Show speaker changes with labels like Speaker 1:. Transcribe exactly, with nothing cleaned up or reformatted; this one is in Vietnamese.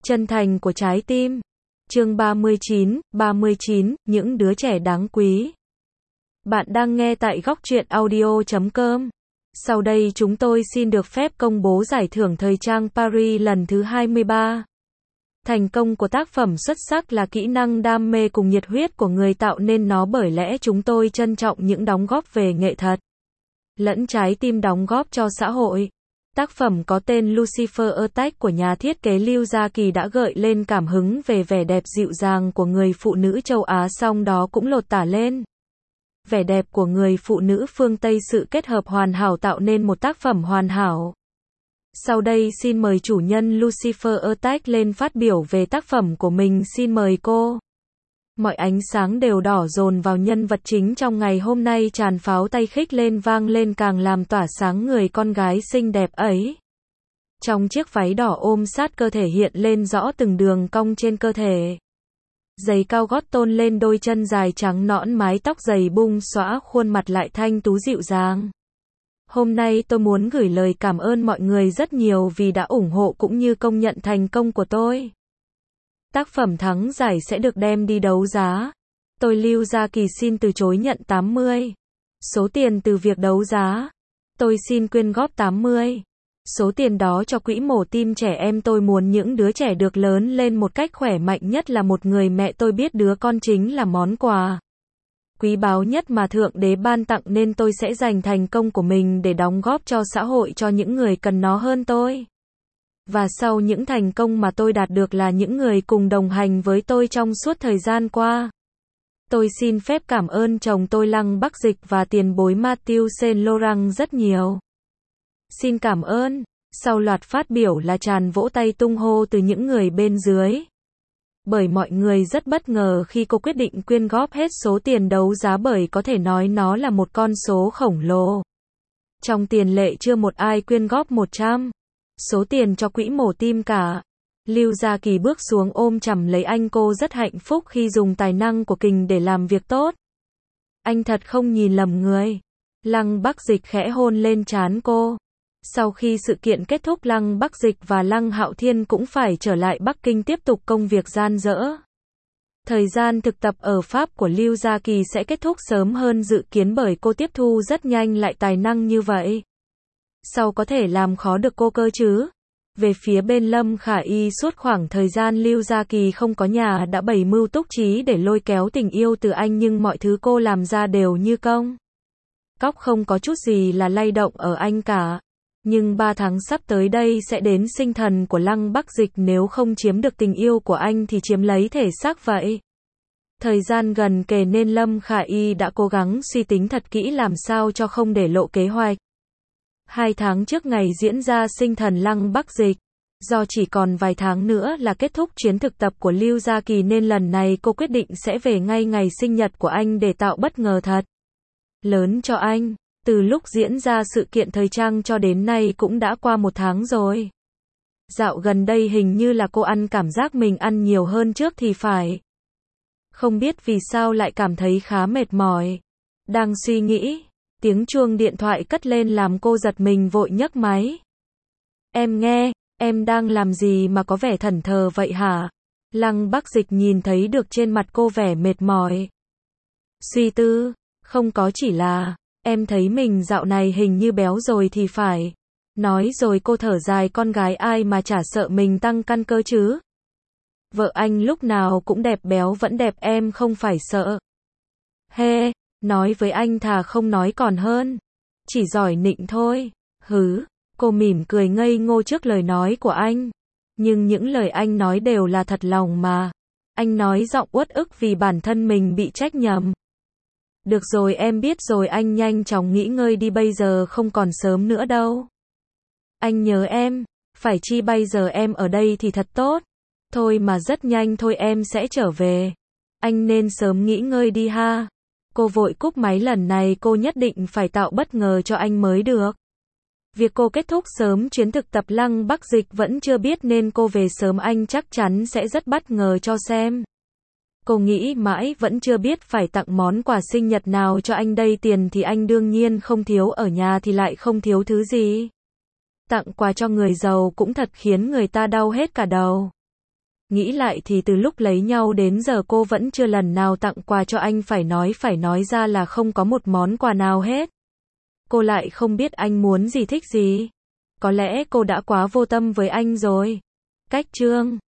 Speaker 1: Chân thành của trái tim. Chương ba mươi chín, ba mươi chín, những đứa trẻ đáng quý. Bạn đang nghe tại góc truyện audio chấm com. Sau đây chúng tôi xin được phép công bố giải thưởng thời trang Paris lần thứ hai mươi ba. Thành công của tác phẩm xuất sắc là kỹ năng đam mê cùng nhiệt huyết của người tạo nên nó, bởi lẽ chúng tôi trân trọng những đóng góp về nghệ thuật lẫn trái tim đóng góp cho xã hội. Tác phẩm có tên Lucifer Attack của nhà thiết kế Liu Gia Kỳ đã gợi lên cảm hứng về vẻ đẹp dịu dàng của người phụ nữ châu Á, song đó cũng lột tả lên vẻ đẹp của người phụ nữ phương Tây. Sự kết hợp hoàn hảo tạo nên một tác phẩm hoàn hảo. Sau đây xin mời chủ nhân Lucifer Attack lên phát biểu về tác phẩm của mình. Xin mời cô. Mọi ánh sáng đều đỏ dồn vào nhân vật chính trong ngày hôm nay, tràn pháo tay khích lên vang lên càng làm tỏa sáng người con gái xinh đẹp ấy. Trong chiếc váy đỏ ôm sát cơ thể hiện lên rõ từng đường cong trên cơ thể. Giày cao gót tôn lên đôi chân dài trắng nõn, mái tóc dày bung xõa, khuôn mặt lại thanh tú dịu dàng. Hôm nay tôi muốn gửi lời cảm ơn mọi người rất nhiều vì đã ủng hộ cũng như công nhận thành công của tôi. Tác phẩm thắng giải sẽ được đem đi đấu giá. Tôi Liu Gia Kỳ xin từ chối nhận tám mươi số tiền từ việc đấu giá. Tôi xin quyên góp tám mươi số tiền đó cho quỹ mổ tim trẻ em. Tôi muốn những đứa trẻ được lớn lên một cách khỏe mạnh, nhất là một người mẹ. Tôi biết đứa con chính là món quà quý báu nhất mà Thượng Đế ban tặng, nên tôi sẽ dành thành công của mình để đóng góp cho xã hội, cho những người cần nó hơn tôi. Và sau những thành công mà tôi đạt được là những người cùng đồng hành với tôi trong suốt thời gian qua. Tôi xin phép cảm ơn chồng tôi Lăng Bắc Dịch và tiền bối Matthew Saint Laurent rất nhiều. Xin cảm ơn. Sau loạt phát biểu là tràn vỗ tay tung hô từ những người bên dưới. Bởi mọi người rất bất ngờ khi cô quyết định quyên góp hết số tiền đấu giá, bởi có thể nói nó là một con số khổng lồ. Trong tiền lệ chưa một ai quyên góp một trăm số tiền cho quỹ mổ tim cả. Liu Gia Kỳ bước xuống ôm chầm lấy anh. Cô rất hạnh phúc khi dùng tài năng của Kình để làm việc tốt. Anh thật không nhìn lầm người. Lăng Bắc Dịch khẽ hôn lên trán cô. Sau khi sự kiện kết thúc, Lăng Bắc Dịch và Lăng Hạo Thiên cũng phải trở lại Bắc Kinh tiếp tục công việc gian dở. Thời gian thực tập ở Pháp của Liu Gia Kỳ sẽ kết thúc sớm hơn dự kiến, bởi cô tiếp thu rất nhanh lại tài năng như vậy. Sao có thể làm khó được cô cơ chứ? Về phía bên Lâm Khả Y, suốt khoảng thời gian Liu Gia Kỳ không có nhà đã bày mưu túc trí để lôi kéo tình yêu từ anh, nhưng mọi thứ cô làm ra đều như công cóc, không có chút gì là lay động ở anh cả. Nhưng ba tháng sắp tới đây sẽ đến sinh thần của Lăng Bắc Dịch, nếu không chiếm được tình yêu của anh thì chiếm lấy thể xác vậy. Thời gian gần kề nên Lâm Khả Y đã cố gắng suy tính thật kỹ làm sao cho không để lộ kế hoạch. Hai tháng trước ngày diễn ra sinh thần Lăng Bắc Dịch, do chỉ còn vài tháng nữa là kết thúc chuyến thực tập của Liu Gia Kỳ nên lần này cô quyết định sẽ về ngay ngày sinh nhật của anh để tạo bất ngờ thật lớn cho anh. Từ lúc diễn ra sự kiện thời trang cho đến nay cũng đã qua một tháng rồi. Dạo gần đây hình như là cô ăn cảm giác mình ăn nhiều hơn trước thì phải. Không biết vì sao lại cảm thấy khá mệt mỏi. Đang suy nghĩ, tiếng chuông điện thoại cất lên làm cô giật mình, vội nhấc máy. Em nghe, em đang làm gì mà có vẻ thẫn thờ vậy hả? Lăng Bắc Dịch nhìn thấy được trên mặt cô vẻ mệt mỏi. Suy tư, không có, chỉ là em thấy mình dạo này hình như béo rồi thì phải. Nói rồi cô thở dài, con gái ai mà chả sợ mình tăng cân cơ chứ. Vợ anh lúc nào cũng đẹp, béo vẫn đẹp, em không phải sợ. Hê, nói với anh thà không nói còn hơn. Chỉ giỏi nịnh thôi. Hứ, cô mỉm cười ngây ngô trước lời nói của anh. Nhưng những lời anh nói đều là thật lòng mà. Anh nói giọng uất ức vì bản thân mình bị trách nhầm. Được rồi, em biết rồi, anh nhanh chóng nghỉ ngơi đi, bây giờ không còn sớm nữa đâu. Anh nhớ em, phải chi bây giờ em ở đây thì thật tốt. Thôi mà rất nhanh thôi em sẽ trở về. Anh nên sớm nghỉ ngơi đi ha. Cô vội cúp máy, lần này cô nhất định phải tạo bất ngờ cho anh mới được. Việc cô kết thúc sớm chuyến thực tập Lăng Bắc Dịch vẫn chưa biết nên cô về sớm, anh chắc chắn sẽ rất bất ngờ cho xem. Cô nghĩ mãi vẫn chưa biết phải tặng món quà sinh nhật nào cho anh đây. Tiền thì anh đương nhiên không thiếu, ở nhà thì lại không thiếu thứ gì. Tặng quà cho người giàu cũng thật khiến người ta đau hết cả đầu. nghĩ lại thì từ lúc lấy nhau đến giờ cô vẫn chưa lần nào tặng quà cho anh, phải nói phải nói ra là không có một món quà nào hết. Cô lại không biết anh muốn gì thích gì. Có lẽ cô đã quá vô tâm với anh rồi. Cách chương